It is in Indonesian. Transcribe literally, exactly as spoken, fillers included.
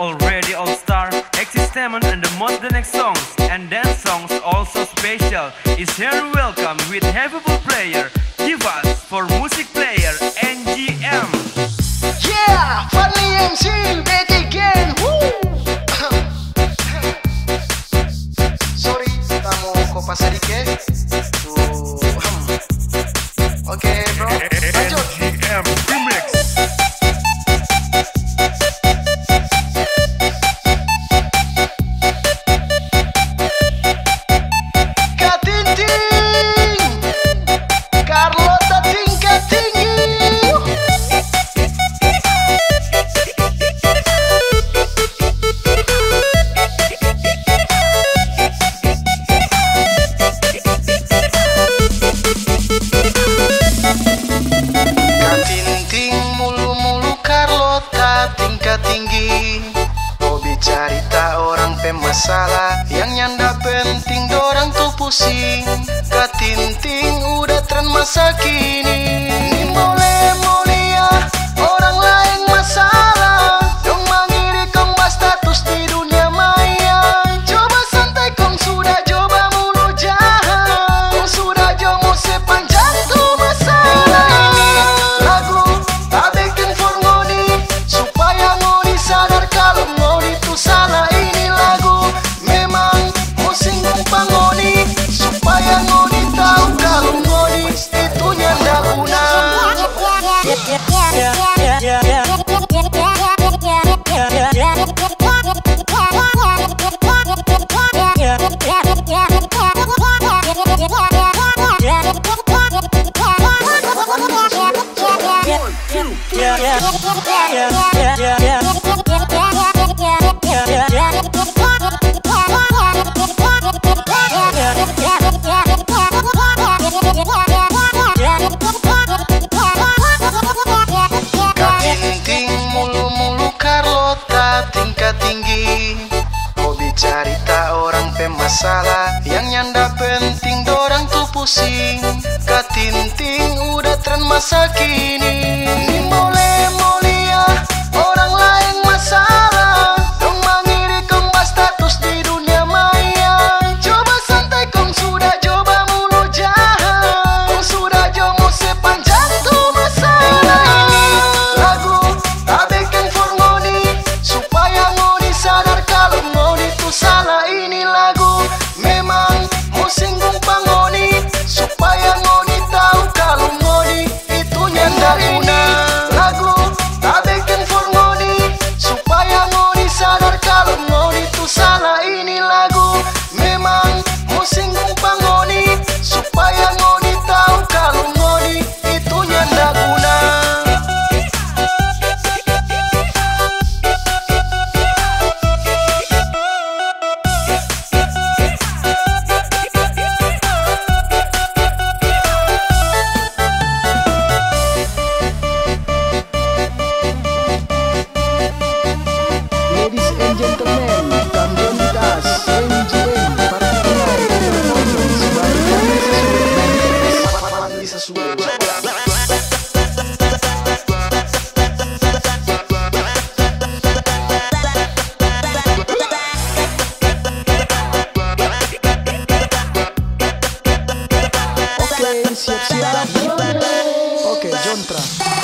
already all-star, Existement and the most the next songs and dance songs also special is here to welcome with Havable player, give us for music player N G M. Yeah, Fadli M C back again. Woo! Sorry, kamu kopas sedikit. Tuh, hmm. Oke bro, lanjut. N G M Remix. Cerita orang pemasalah yang nyanda penting dorang tuh pusing. Katinting udah tren masa kini. Boleh mulia orang lain masalah, dong mangiri kong bas status di dunia maya. Coba santai kong sudah coba mulu jahat, kong sudah jomo sepanjang tuh masalah. Ini lagu tak bikin for ngoni supaya ngoni sadar kalau ngoni salah. Ini lagu memang mau singgung pangoni supaya ngoni tahu kalau ngoni itu nyanda guna. Katinting mulu-mulu Carlota tingkat tinggi, hobi cerita orang pemasalah yang nyanda penting dorang tuh pusing. Katinting udah tren masa kini. Boleh mulia orang lain masalah, dong mangiri kong bas status di dunia maya. Coba santai kong sudah coba mulu jahat, kong sudah jomo sepanjang tuh masalah. Ini lagu tak bikin for ngoni supaya ngoni sadar kalau ngoni tuh salah. Ini lagu memang mau singgung pangoni supaya ngoni tahu kalau ngoni itu nyanda guna. Lagu tak bikin for ngoni supaya ngoni sadar kalau ngoni tuh salah. Ini lagu memang mau singgung pangoni supaya ngoni tahu kalau ngoni itu nyanda guna. Ladies and gentlemen, kami lintas N G M Particular Performance by Fadli Sesuai. Oke, siap-siap. Oke, Jontra.